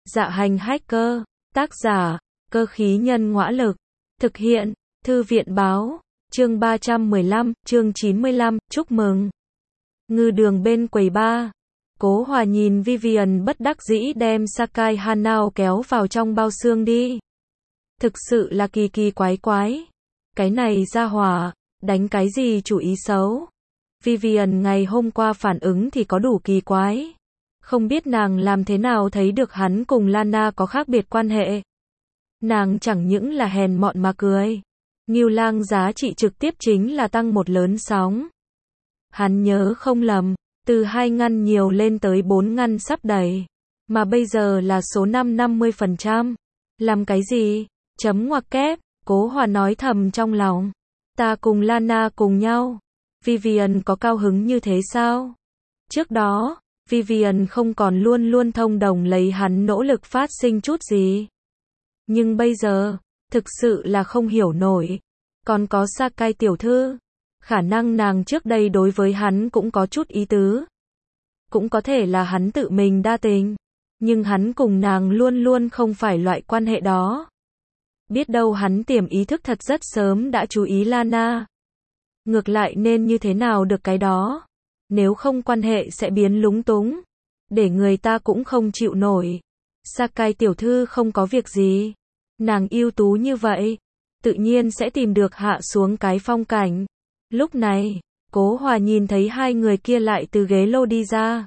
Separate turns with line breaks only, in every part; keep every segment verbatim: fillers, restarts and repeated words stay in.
Dạ hành hacker, tác giả, cơ khí nhân ngõa lực, thực hiện, thư viện báo, chương ba trăm mười lăm, chương chín mươi lăm, chúc mừng. Ngư đường bên quầy bar, Cố Hòa nhìn Vivian bất đắc dĩ đem Sakai Hanao kéo vào trong bao xương đi. Thực sự là kỳ kỳ quái quái. Cái này ra hỏa, đánh cái gì chủ ý xấu. Vivian ngày hôm qua phản ứng thì có đủ kỳ quái. Không biết nàng làm thế nào thấy được hắn cùng Lana có khác biệt quan hệ. Nàng chẳng những là hèn mọn mà cười. Ngưu Lang giá trị trực tiếp chính là tăng một lớn sóng. Hắn nhớ không lầm, từ hai ngăn nhiều lên tới bốn ngăn sắp đầy. Mà bây giờ là số năm năm mươi phần trăm. Làm cái gì? Chấm ngoặc kép, Cố Hòa nói thầm trong lòng. Ta cùng Lana cùng nhau. Vivian có cao hứng như thế sao? Trước đó, Vivian không còn luôn luôn thông đồng lấy hắn nỗ lực phát sinh chút gì. Nhưng bây giờ, thực sự là không hiểu nổi. Còn có Sakai tiểu thư. Khả năng nàng trước đây đối với hắn cũng có chút ý tứ. Cũng có thể là hắn tự mình đa tình. Nhưng hắn cùng nàng luôn luôn không phải loại quan hệ đó. Biết đâu hắn tiềm ý thức thật rất sớm đã chú ý Lana. Ngược lại nên như thế nào được cái đó. Nếu không quan hệ sẽ biến lúng túng. Để người ta cũng không chịu nổi. Sakai tiểu thư không có việc gì. Nàng ưu tú như vậy. Tự nhiên sẽ tìm được hạ xuống cái phong cảnh. Lúc này, Cố Hòa nhìn thấy hai người kia lại từ ghế lô đi ra.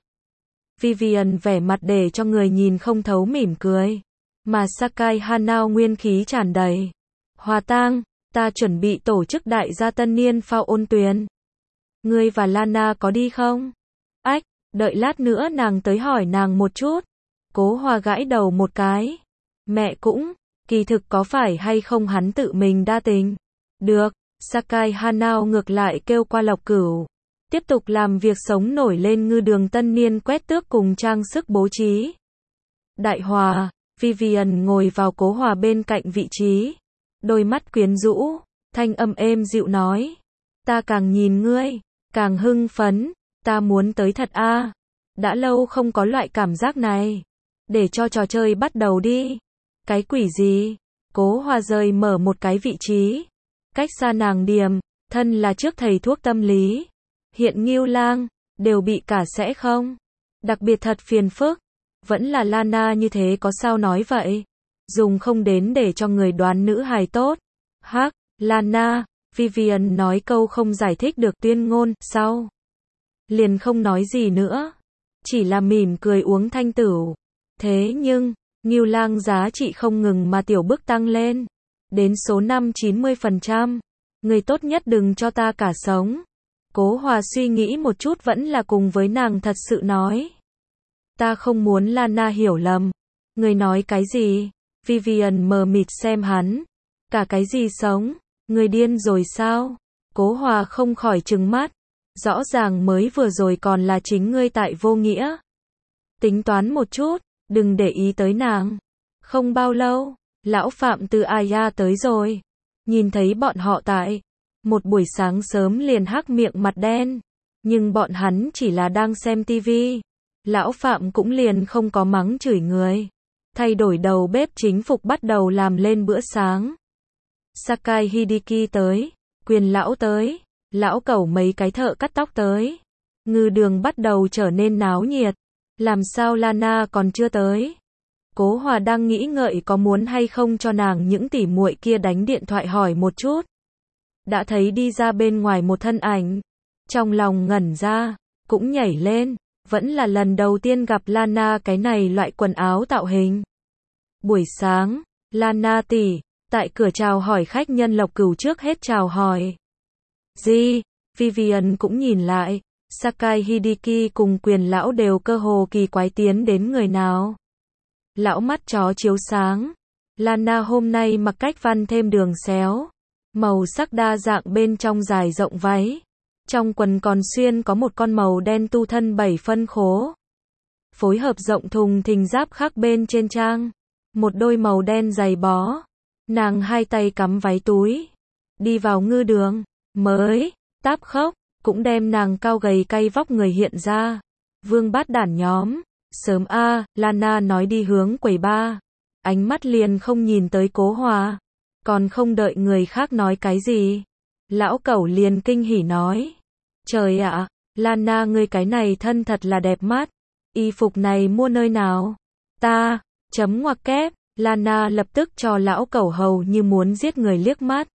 Vivian vẻ mặt để cho người nhìn không thấu mỉm cười. Mà Sakai Hanao nguyên khí tràn đầy. Hòa tang, ta chuẩn bị tổ chức đại gia tân niên phao ôn tuyền. Ngươi và Lana có đi không? Ách, đợi lát nữa nàng tới hỏi nàng một chút. Cố Hòa gãi đầu một cái. Mẹ cũng, kỳ thực có phải hay không hắn tự mình đa tình? Được, Sakai Hanao ngược lại kêu qua Lộc Cửu. Tiếp tục làm việc sống nổi lên ngư đường tân niên quét tước cùng trang sức bố trí. Đại Hòa, Vivian ngồi vào Cố Hòa bên cạnh vị trí. Đôi mắt quyến rũ, thanh âm êm dịu nói. Ta càng nhìn ngươi, càng hưng phấn, ta muốn tới thật a. À. Đã lâu không có loại cảm giác này. Để cho trò chơi bắt đầu đi. Cái quỷ gì? Cố Hòa rời mở một cái vị trí. Cách xa nàng điềm, thân là trước thầy thuốc tâm lý. Hiện Ngưu Lang, đều bị cả sẽ không? Đặc biệt thật phiền phức. Vẫn là Lana như thế có sao nói vậy? Dùng không đến để cho người đoán nữ hài tốt. Hắc, Lana, Vivian nói câu không giải thích được tuyên ngôn, sau. Liền không nói gì nữa. Chỉ là mỉm cười uống thanh tửu. Thế nhưng, Ngưu Lang giá trị không ngừng mà tiểu bức tăng lên. Đến số năm chín mươi phần trăm. Người tốt nhất đừng cho ta cả sống. Cố Hòa suy nghĩ một chút vẫn là cùng với nàng thật sự nói. Ta không muốn Lana hiểu lầm. Người nói cái gì? Vivian mờ mịt xem hắn. Cả cái gì sống? Người điên rồi sao? Cố Hòa không khỏi trừng mắt. Rõ ràng mới vừa rồi còn là chính ngươi tại vô nghĩa. Tính toán một chút, đừng để ý tới nàng. Không bao lâu, lão Phạm từ Aya tới rồi. Nhìn thấy bọn họ tại một buổi sáng sớm liền hắc miệng mặt đen. Nhưng bọn hắn chỉ là đang xem tivi. Lão Phạm cũng liền không có mắng chửi người. Thay đổi đầu bếp chính phục bắt đầu làm lên bữa sáng. Sakai Hideki tới. Quyền lão tới. Lão Cẩu mấy cái thợ cắt tóc tới. Ngư đường bắt đầu trở nên náo nhiệt. Làm sao Lana còn chưa tới? Cố Hòa đang nghĩ ngợi có muốn hay không cho nàng những tỉ muội kia đánh điện thoại hỏi một chút. Đã thấy đi ra bên ngoài một thân ảnh. Trong lòng ngẩn ra, cũng nhảy lên. Vẫn là lần đầu tiên gặp Lana cái này loại quần áo tạo hình. Buổi sáng, Lana tỷ, tại cửa chào hỏi khách nhân Lộc Cửu trước hết chào hỏi. Gì? Vivian cũng nhìn lại. Sakai Hideki cùng Quyền lão đều cơ hồ kỳ quái tiến đến người nào. Lão mắt chó chiếu sáng. Lana hôm nay mặc cách văn thêm đường xéo. Màu sắc đa dạng bên trong dài rộng váy. Trong quần còn xuyên có một con màu đen tu thân bảy phân khố. Phối hợp rộng thùng thình giáp khắc bên trên trang. Một đôi màu đen giày bó. Nàng hai tay cắm váy túi. Đi vào ngư đường. Mới, táp khốc. Cũng đem nàng cao gầy cay vóc người hiện ra. Vương bát đản nhóm. Sớm a, Lana nói đi hướng quầy ba. Ánh mắt liền không nhìn tới Cố Hòa. Còn không đợi người khác nói cái gì. Lão Cẩu liền kinh hỉ nói. Trời ạ, Lana ngươi cái này thân thật là đẹp mắt. Y phục này mua nơi nào? Ta, chấm ngoặc kép. Lana lập tức cho lão Cẩu hầu như muốn giết người liếc mắt.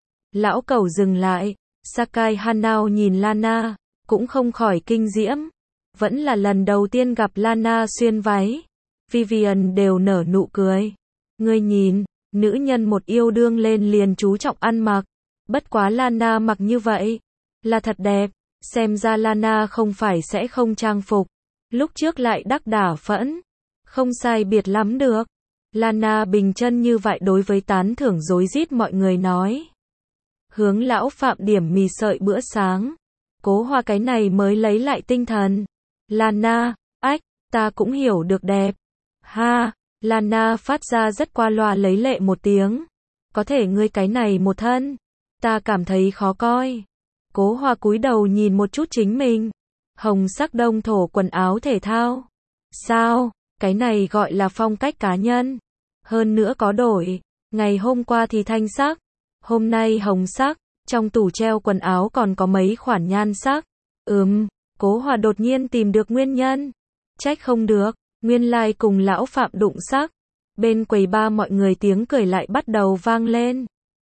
Lão Cẩu dừng lại. Sakai Hanao nhìn Lana, cũng không khỏi kinh diễm. Vẫn là lần đầu tiên gặp Lana xuyên váy. Vivian đều nở nụ cười. Ngươi nhìn, nữ nhân một yêu đương lên liền chú trọng ăn mặc. Bất quá Lana mặc như vậy, là thật đẹp. Xem ra Lana không phải sẽ không trang phục. Lúc trước lại đắc đả phẫn. Không sai biệt lắm được. Lana bình chân như vậy đối với tán thưởng rối rít mọi người nói. Hướng lão Phạm điểm mì sợi bữa sáng. Cố Hòa cái này mới lấy lại tinh thần. Lana, ách, ta cũng hiểu được đẹp. Ha, Lana phát ra rất qua loa lấy lệ một tiếng. Có thể ngươi cái này một thân. Ta cảm thấy khó coi. Cố Hòa cúi đầu nhìn một chút chính mình. Hồng sắc đông thổ quần áo thể thao. Sao, cái này gọi là phong cách cá nhân. Hơn nữa có đổi. Ngày hôm qua thì thanh sắc. Hôm nay hồng sắc. Trong tủ treo quần áo còn có mấy khoản nhan sắc. Ừm, Cố Hòa đột nhiên tìm được nguyên nhân. Trách không được. Nguyên lai cùng lão Phạm đụng sắc. Bên quầy ba mọi người tiếng cười lại bắt đầu vang lên.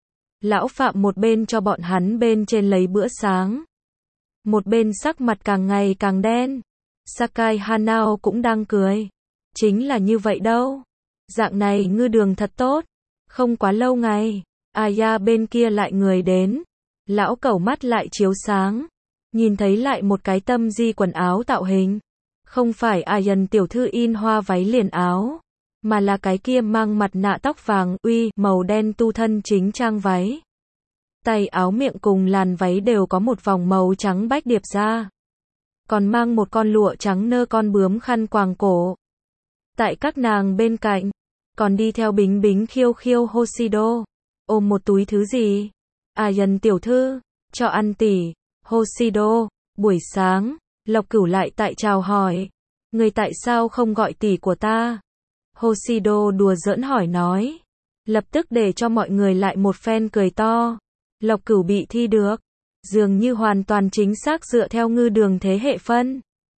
Lão Phạm một bên cho bọn hắn bên trên lấy bữa sáng. Một bên sắc mặt càng ngày càng đen. Sakai Hanao cũng đang cười. Chính là như vậy đâu. Dạng này ngư đường thật tốt. Không quá lâu ngày. Aya bên kia lại người đến. Lão Cẩu mắt lại chiếu sáng. Nhìn thấy lại một cái tâm di quần áo tạo hình. Không phải Ayan tiểu thư in hoa váy liền áo. Mà là cái kia mang mặt nạ tóc vàng uy màu đen tu thân chính trang váy. Tay áo miệng cùng làn váy đều có một vòng màu trắng bách điệp ra. Còn mang một con lụa trắng nơ con bướm khăn quàng cổ. Tại các nàng bên cạnh. Còn đi theo bính bính khiêu khiêu Hoshido. Ôm một túi thứ gì? Ayan tiểu thư. Cho ăn tỷ. Hoshido. Buổi sáng. Lộc Cửu lại tại chào hỏi. Người tại sao không gọi tỷ của ta? Hoshido đùa giỡn hỏi nói. Lập tức để cho mọi người lại một phen cười to. Lộc Cửu bị thi được. Dường như hoàn toàn chính xác dựa theo ngư đường thế hệ phân.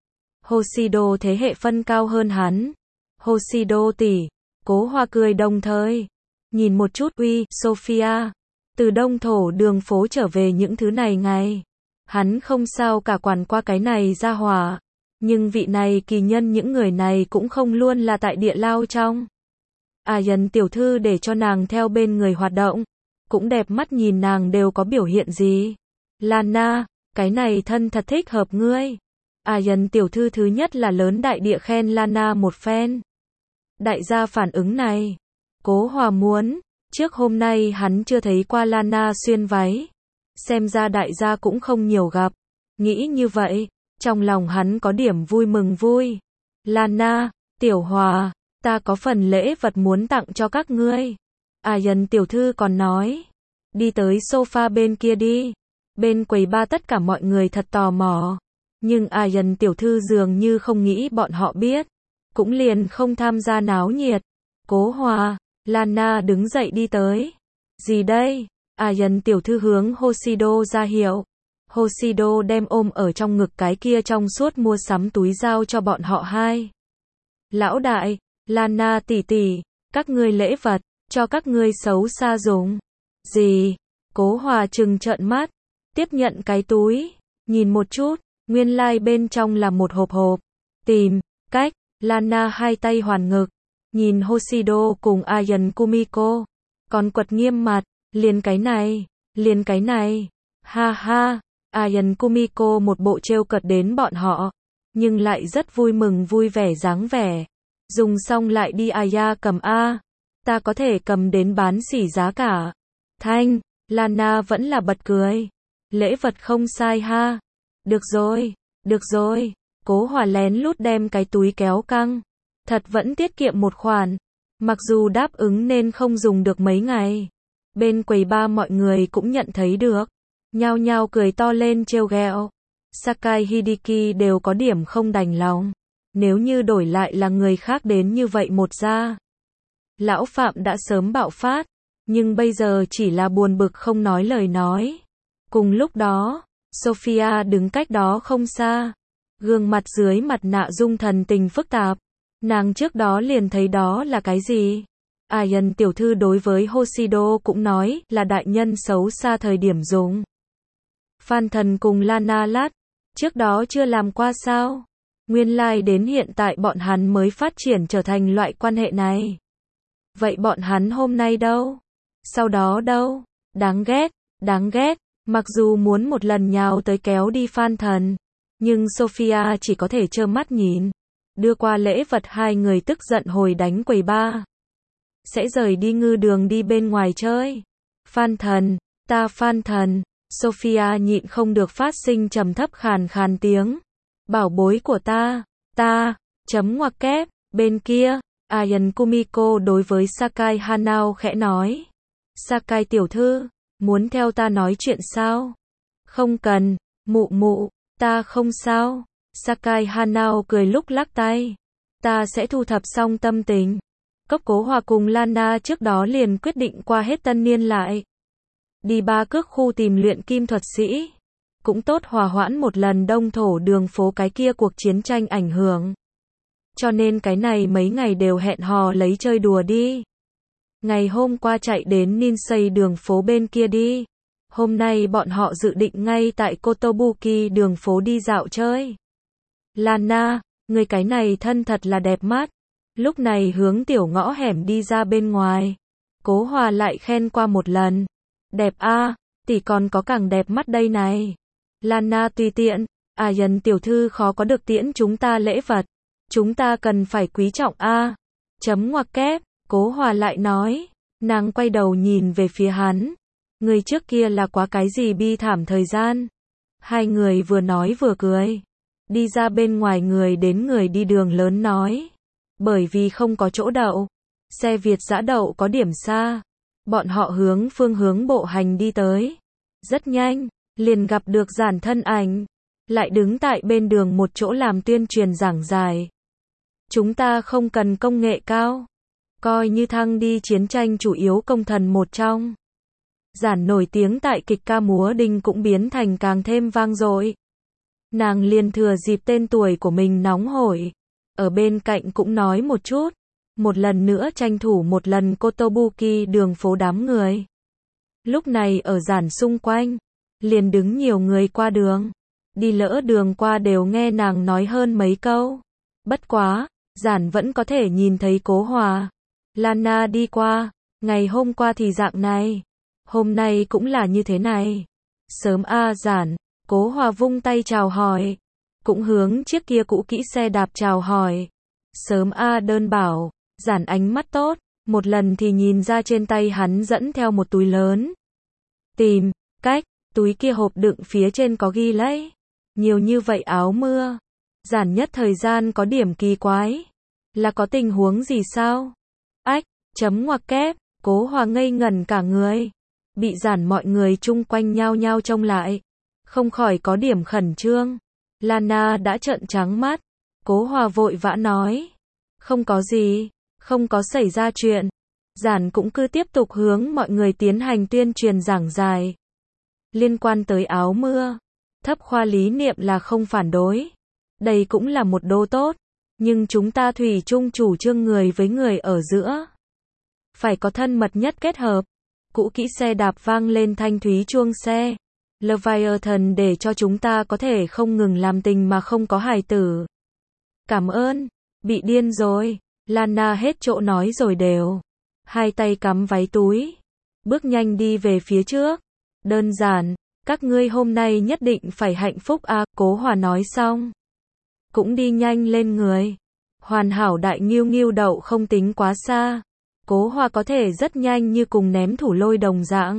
Hoshido thế hệ phân cao hơn hắn. Hoshido tỷ. Cố Hòa cười đồng thời. Nhìn một chút uy, Sophia. Từ đông thổ đường phố trở về những thứ này ngày. Hắn không sao cả quản qua cái này ra hỏa. Nhưng vị này kỳ nhân những người này cũng không luôn là tại địa lao trong. Ayan tiểu thư để cho nàng theo bên người hoạt động. Cũng đẹp mắt nhìn nàng đều có biểu hiện gì. Lana, cái này thân thật thích hợp ngươi. Ayan tiểu thư thứ nhất là lớn đại địa khen Lana một phen. Đại gia phản ứng này. Cố Hòa muốn. Trước hôm nay hắn chưa thấy qua Lana xuyên váy. Xem ra đại gia cũng không nhiều gặp. Nghĩ như vậy. Trong lòng hắn có điểm vui mừng vui. Lana, Tiểu Hòa, ta có phần lễ vật muốn tặng cho các ngươi. Ayan tiểu thư còn nói. Đi tới sofa bên kia đi. Bên quầy ba tất cả mọi người thật tò mò. Nhưng Ayan tiểu thư dường như không nghĩ bọn họ biết. Cũng liền không tham gia náo nhiệt. Cố Hòa, Lana đứng dậy đi tới. Gì đây? Ayan tiểu thư hướng Hoshido ra hiệu. Hoshido đem ôm ở trong ngực cái kia trong suốt mua sắm túi giao cho bọn họ hai. Lão đại, Lana tỷ tỷ, các ngươi lễ vật, cho các ngươi xấu xa dùng. Gì? Cố Hòa trừng trợn mắt, tiếp nhận cái túi, nhìn một chút, nguyên lai like bên trong là một hộp hộp. Tìm, cách, Lana hai tay hoàn ngực, nhìn Hoshido cùng Ayan Kumiko, còn quật nghiêm mặt, liền cái này, liền cái này, ha ha. Ayan Kumiko một bộ trêu cợt đến bọn họ, nhưng lại rất vui mừng vui vẻ dáng vẻ. Dùng xong lại đi Aya cầm a, ta có thể cầm đến bán xỉ giá cả. Thanh, Lana vẫn là bật cười. Lễ vật không sai ha. Được rồi, được rồi. Cố Hòa lén lút đem cái túi kéo căng. Thật vẫn tiết kiệm một khoản. Mặc dù đáp ứng nên không dùng được mấy ngày. Bên quầy ba mọi người cũng nhận thấy được. Nhao nhao cười to lên trêu ghẹo. Sakai Hideki đều có điểm không đành lòng. Nếu như đổi lại là người khác đến như vậy một gia, lão Phạm đã sớm bạo phát, nhưng bây giờ chỉ là buồn bực không nói lời nói. Cùng lúc đó, Sophia đứng cách đó không xa, gương mặt dưới mặt nạ dung thần tình phức tạp. Nàng trước đó liền thấy đó là cái gì? Ayan tiểu thư đối với Hoshido cũng nói là đại nhân xấu xa thời điểm dùng. Phan Thần cùng Lana Lát, trước đó chưa làm qua sao? Nguyên lai like đến hiện tại bọn hắn mới phát triển trở thành loại quan hệ này. Vậy bọn hắn hôm nay đâu? Sau đó đâu? Đáng ghét, đáng ghét, mặc dù muốn một lần nhào tới kéo đi Phan Thần, nhưng Sophia chỉ có thể trơ mắt nhìn. Đưa qua lễ vật hai người tức giận hồi đánh quầy bar. Sẽ rời đi ngư đường đi bên ngoài chơi. Phan Thần, ta Phan Thần, Sophia nhịn không được phát sinh trầm thấp khàn khàn tiếng. Bảo bối của ta, ta, chấm ngoặc kép, bên kia, Ayan Kumiko đối với Sakai Hanao khẽ nói. Sakai tiểu thư, muốn theo ta nói chuyện sao? Không cần, mụ mụ, ta không sao. Sakai Hanao cười lúc lắc tay. Ta sẽ thu thập xong tâm tình. Cốc Cố Hòa cùng Lana trước đó liền quyết định qua hết tân niên lại. Đi ba cước khu tìm luyện kim thuật sĩ. Cũng tốt hòa hoãn một lần đông thổ đường phố cái kia cuộc chiến tranh ảnh hưởng. Cho nên cái này mấy ngày đều hẹn hò lấy chơi đùa đi. Ngày hôm qua chạy đến Ninsei đường phố bên kia đi. Hôm nay bọn họ dự định ngay tại Kotobuki đường phố đi dạo chơi. Lana, người cái này thân thật là đẹp mắt. Lúc này hướng tiểu ngõ hẻm đi ra bên ngoài. Cố Hòa lại khen qua một lần. Đẹp a, tỷ còn có càng đẹp mắt đây này. Lana tùy tiện, Ayan tiểu thư khó có được tiễn chúng ta lễ vật. Chúng ta cần phải quý trọng a. Chấm ngoặc kép, Cố Hòa lại nói. Nàng quay đầu nhìn về phía hắn. Người trước kia là quá cái gì bi thảm thời gian. Hai người vừa nói vừa cười. Đi ra bên ngoài người đến người đi đường lớn nói. Bởi vì không có chỗ đậu. Xe Việt dã đậu có điểm xa. Bọn họ hướng phương hướng bộ hành đi tới. Rất nhanh, liền gặp được Giản thân ảnh. Lại đứng tại bên đường một chỗ làm tuyên truyền giảng giải. Chúng ta không cần công nghệ cao. Coi như thăng đi chiến tranh chủ yếu công thần một trong. Giản nổi tiếng tại kịch ca múa đinh cũng biến thành càng thêm vang dội. Nàng liền thừa dịp tên tuổi của mình nóng hổi. Ở bên cạnh cũng nói một chút. Một lần nữa tranh thủ một lần Kotobuki đường phố đám người. Lúc này ở Giản xung quanh. Liền đứng nhiều người qua đường. Đi lỡ đường qua đều nghe nàng nói hơn mấy câu. Bất quá, Giản vẫn có thể nhìn thấy Cố Hòa. Lana đi qua. Ngày hôm qua thì dạng này. Hôm nay cũng là như thế này. Sớm a Giản. Cố Hòa vung tay chào hỏi. Cũng hướng chiếc kia cũ kỹ xe đạp chào hỏi. Sớm a đơn bảo. Giản ánh mắt tốt. Một lần thì nhìn ra trên tay hắn dẫn theo một túi lớn. Tìm, cách, túi kia hộp đựng phía trên có ghi lấy. Nhiều như vậy áo mưa. Giản nhất thời gian có điểm kỳ quái. Là có tình huống gì sao? Ách, chấm ngoặc kép, Cố Hòa ngây ngẩn cả người. Bị Giản mọi người chung quanh nhao nhao trông lại. Không khỏi có điểm khẩn trương. Lana đã trợn trắng mắt. Cố Hòa vội vã nói. Không có gì, không có xảy ra chuyện. Giản cũng cứ tiếp tục hướng mọi người tiến hành tuyên truyền giảng giải. Liên quan tới áo mưa, thấp khoa lý niệm là không phản đối. Đây cũng là một đô tốt. Nhưng chúng ta thủy chung chủ trương người với người ở giữa. Phải có thân mật nhất kết hợp. Cũ kỹ xe đạp vang lên thanh thúy chuông xe. Leviathan để cho chúng ta có thể không ngừng làm tình mà không có hài tử. Cảm ơn. Bị điên rồi. Lana hết chỗ nói rồi đều. Hai tay cắm váy túi. Bước nhanh đi về phía trước. Đơn giản. Các ngươi hôm nay nhất định phải hạnh phúc à, Cố Hòa nói xong. Cũng đi nhanh lên người. Hoàn hảo đại nghiêu nghiêu đậu không tính quá xa. Cố Hòa có thể rất nhanh như cùng ném thủ lôi đồng dạng.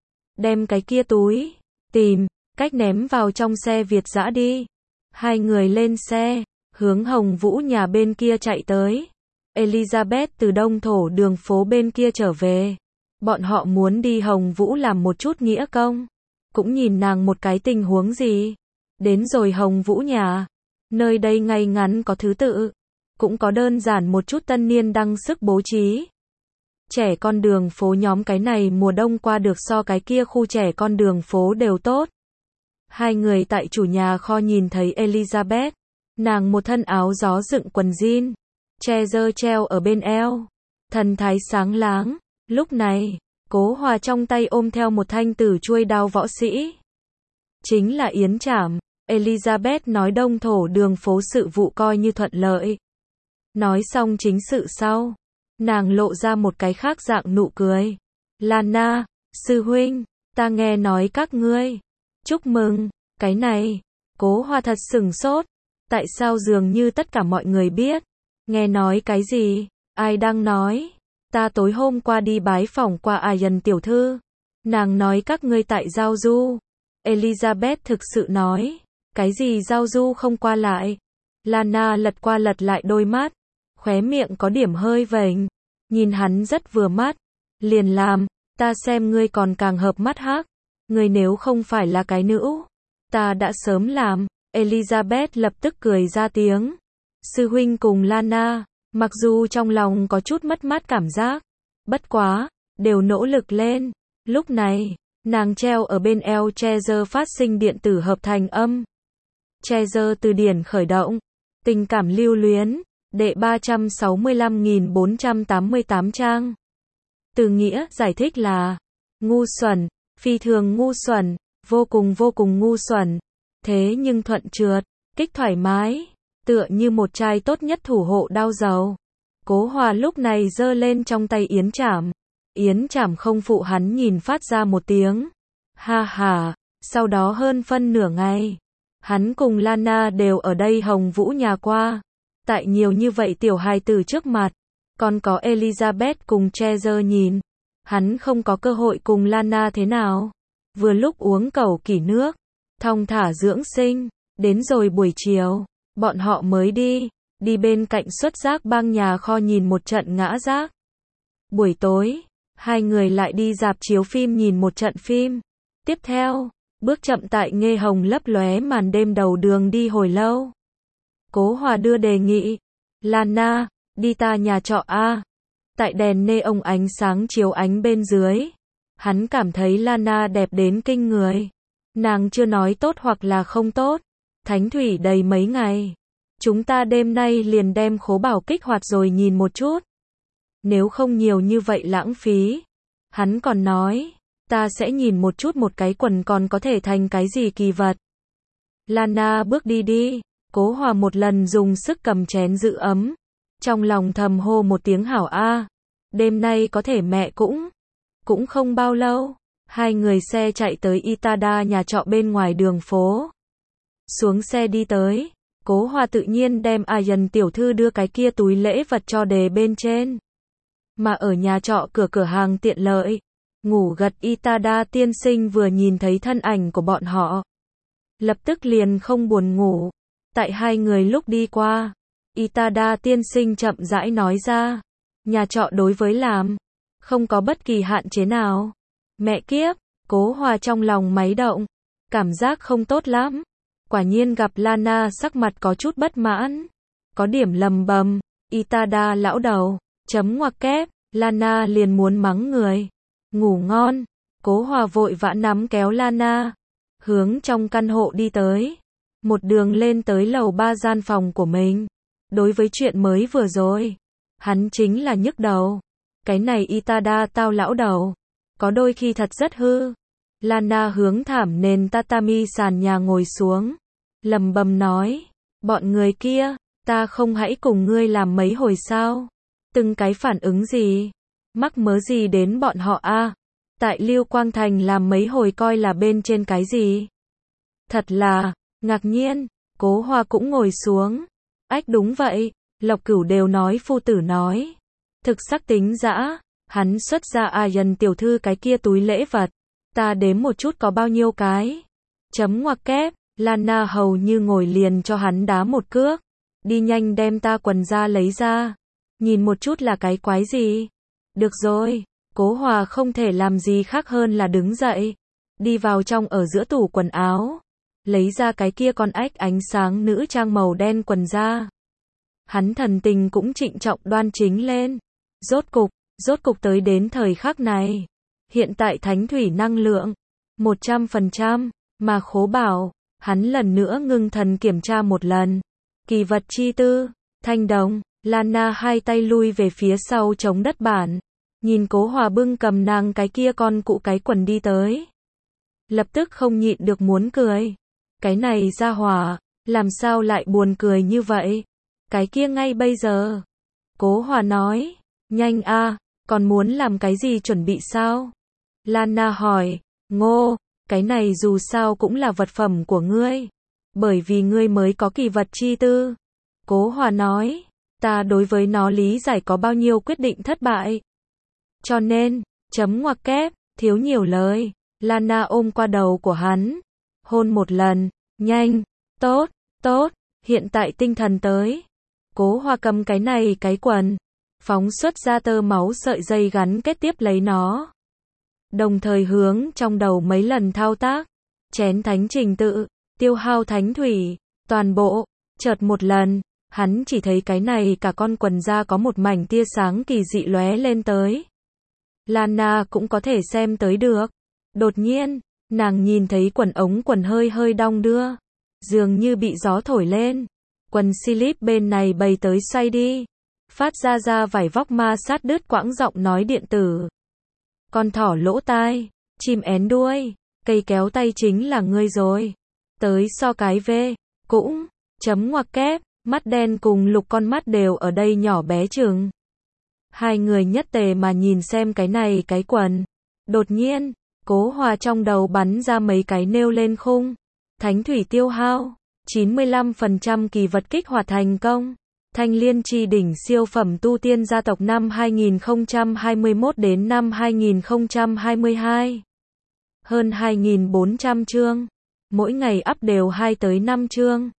Đem cái kia túi. Tìm, cách ném vào trong xe Việt dã đi. Hai người lên xe. Hướng Hồng Vũ nhà bên kia chạy tới. Elizabeth từ đông thổ đường phố bên kia trở về. Bọn họ muốn đi Hồng Vũ làm một chút nghĩa công. Cũng nhìn nàng một cái tình huống gì. Đến rồi Hồng Vũ nhà. Nơi đây ngay ngắn có thứ tự, cũng có đơn giản một chút tân niên đăng sức bố trí. Trẻ con đường phố nhóm cái này mùa đông qua được so cái kia khu trẻ con đường phố đều tốt. Hai người tại chủ nhà kho nhìn thấy Elizabeth, nàng một thân áo gió dựng quần jean, che dơ treo ở bên eo, thần thái sáng láng. Lúc này, Cố Hòa trong tay ôm theo một thanh tử chuôi đao võ sĩ. Chính là Yến Trảm. Elizabeth nói đông thổ đường phố sự vụ coi như thuận lợi. Nói xong chính sự sau, nàng lộ ra một cái khác dạng nụ cười. Lana, sư huynh, ta nghe nói các ngươi. Chúc mừng, cái này, Cố Hòa thật sửng sốt. Tại sao dường như tất cả mọi người biết? Nghe nói cái gì? Ai đang nói? Ta tối hôm qua đi bái phỏng qua Ayan tiểu thư. Nàng nói các ngươi tại giao du. Elizabeth thực sự nói. Cái gì giao du không qua lại? Lana lật qua lật lại đôi mắt. Khóe miệng có điểm hơi vểnh. Nhìn hắn rất vừa mắt. Liền làm, ta xem ngươi còn càng hợp mắt hắc. Ngươi nếu không phải là cái nữ, ta đã sớm làm. Elizabeth lập tức cười ra tiếng. Sư huynh cùng Lana, mặc dù trong lòng có chút mất mát cảm giác, bất quá, đều nỗ lực lên. Lúc này, nàng treo ở bên eo Treasure phát sinh điện tử hợp thành âm. Treasure từ điển khởi động. Tình cảm lưu luyến. Đệ ba trăm sáu mươi lăm nghìn bốn trăm tám mươi tám trang. Từ nghĩa giải thích là ngu xuẩn, phi thường ngu xuẩn, vô cùng vô cùng ngu xuẩn. Thế nhưng thuận trượt, kích thoải mái, tựa như một trai tốt nhất thủ hộ đao dầu. Cố Hòa lúc này giơ lên trong tay Yến Trảm. Yến Trảm không phụ hắn nhìn phát ra một tiếng. Ha ha, sau đó hơn phân nửa ngày, hắn cùng Lana đều ở đây Hồng Vũ nhà qua. Tại nhiều như vậy tiểu hài tử trước mặt, còn có Elizabeth cùng Treasure nhìn. Hắn không có cơ hội cùng Lana thế nào. Vừa lúc uống cẩu kỷ nước, thong thả dưỡng sinh, đến rồi buổi chiều, bọn họ mới đi, đi bên cạnh xuất rác bang nhà kho nhìn một trận ngã rác. Buổi tối, hai người lại đi rạp chiếu phim nhìn một trận phim. Tiếp theo, bước chậm tại nghe hồng lấp lóe màn đêm đầu đường đi hồi lâu. Cố Hòa đưa đề nghị, Lana, đi ta nhà trọ a. Tại đèn nê ông ánh sáng chiếu ánh bên dưới, hắn cảm thấy Lana đẹp đến kinh người. Nàng chưa nói tốt hoặc là không tốt, thánh thủy đầy mấy ngày. Chúng ta đêm nay liền đem khố bảo kích hoạt rồi nhìn một chút. Nếu không nhiều như vậy lãng phí. Hắn còn nói, ta sẽ nhìn một chút một cái quần còn có thể thành cái gì kỳ vật. Lana bước đi đi. Cố Hòa một lần dùng sức cầm chén giữ ấm. Trong lòng thầm hô một tiếng hảo a. Đêm nay có thể mẹ cũng. Cũng không bao lâu. Hai người xe chạy tới Itada nhà trọ bên ngoài đường phố. Xuống xe đi tới. Cố Hòa tự nhiên đem Ayan tiểu thư đưa cái kia túi lễ vật cho đề bên trên. Mà ở nhà trọ cửa cửa hàng tiện lợi. Ngủ gật Itada tiên sinh vừa nhìn thấy thân ảnh của bọn họ. Lập tức liền không buồn ngủ. Tại hai người lúc đi qua, Itada tiên sinh chậm rãi nói ra, nhà trọ đối với làm, không có bất kỳ hạn chế nào. Mẹ kiếp, Cố Hòa trong lòng máy động, cảm giác không tốt lắm. Quả nhiên gặp Lana sắc mặt có chút bất mãn, có điểm lầm bầm. Itada lão đầu, chấm ngoặc kép, Lana liền muốn mắng người. Ngủ ngon. Cố Hòa vội vã nắm kéo Lana, hướng trong căn hộ đi tới. Một đường lên tới lầu ba gian phòng của mình. Đối với chuyện mới vừa rồi, hắn chính là nhức đầu. Cái này Itada tao lão đầu, có đôi khi thật rất hư. Lana hướng thảm nền tatami sàn nhà ngồi xuống, lầm bầm nói, bọn người kia, ta không hãy cùng ngươi làm mấy hồi sao? Từng cái phản ứng gì? Mắc mớ gì đến bọn họ a? Tại Lưu Quang Thành làm mấy hồi coi là bên trên cái gì? Thật là ngạc nhiên. Cố Hòa cũng ngồi xuống. Ách đúng vậy, Lộc Cửu đều nói phu tử nói. Thực sắc tính dã, hắn xuất ra Ayan tiểu thư cái kia túi lễ vật. Ta đếm một chút có bao nhiêu cái. Chấm ngoặc kép, Lana hầu như ngồi liền cho hắn đá một cước. Đi nhanh đem ta quần ra lấy ra. Nhìn một chút là cái quái gì. Được rồi, Cố Hòa không thể làm gì khác hơn là đứng dậy. Đi vào trong ở giữa tủ quần áo. lấy ra cái kia con ếch ánh sáng nữ trang màu đen quần ra. Hắn thần tình cũng trịnh trọng đoan chính lên. Rốt cục, rốt cục tới đến thời khắc này. Hiện tại thánh thủy năng lượng, một trăm phần trăm, mà Khố bảo, hắn lần nữa ngưng thần kiểm tra một lần. Kỳ vật chi tư, thanh đồng, Lana hai tay lui về phía sau chống đất bản. Nhìn Cố Hòa bưng cầm nàng cái kia con cụ cái quần đi tới. Lập tức không nhịn được muốn cười. Cái này ra hỏa, làm sao lại buồn cười như vậy? Cái kia ngay bây giờ. Cố Hòa nói, nhanh a, còn muốn làm cái gì chuẩn bị sao? Lana hỏi, Ngô, cái này dù sao cũng là vật phẩm của ngươi. Bởi vì ngươi mới có kỳ vật chi tư. Cố Hòa nói, ta đối với nó lý giải có bao nhiêu quyết định thất bại. Cho nên, chấm ngoặc kép, thiếu nhiều lời. Lana ôm qua đầu của hắn. Hôn một lần, nhanh, tốt, tốt, hiện tại tinh thần tới. Cố Hòa cầm cái này cái quần. Phóng xuất ra tơ máu sợi dây gắn kết tiếp lấy nó. Đồng thời hướng trong đầu mấy lần thao tác. Chén thánh trình tự, tiêu hao thánh thủy, toàn bộ, chợt một lần. Hắn chỉ thấy cái này cả con quần da có một mảnh tia sáng kỳ dị lóe lên tới. Lana cũng có thể xem tới được. Đột nhiên, nàng nhìn thấy quần ống quần hơi hơi đong đưa. Dường như bị gió thổi lên. Quần slip bên này bày tới xoay đi. Phát ra ra vải vóc ma sát đứt quãng giọng nói điện tử. Con thỏ lỗ tai, chim én đuôi, cây kéo tay chính là ngươi rồi. Tới so cái V, cũng, chấm ngoặc kép, mắt đen cùng lục con mắt đều ở đây nhỏ bé chừng. Hai người nhất tề mà nhìn xem cái này cái quần. Đột nhiên, Cố Hòa trong đầu bắn ra mấy cái nêu lên khung. Thánh thủy tiêu hao, chín mươi lăm phần trăm kỳ vật kích hoạt thành công. Thanh liên chi đỉnh siêu phẩm tu tiên gia tộc năm hai nghìn không trăm hai mươi mốt đến năm hai nghìn không trăm hai mươi hai. Hơn hai nghìn bốn trăm chương. Mỗi ngày up đều hai tới năm chương.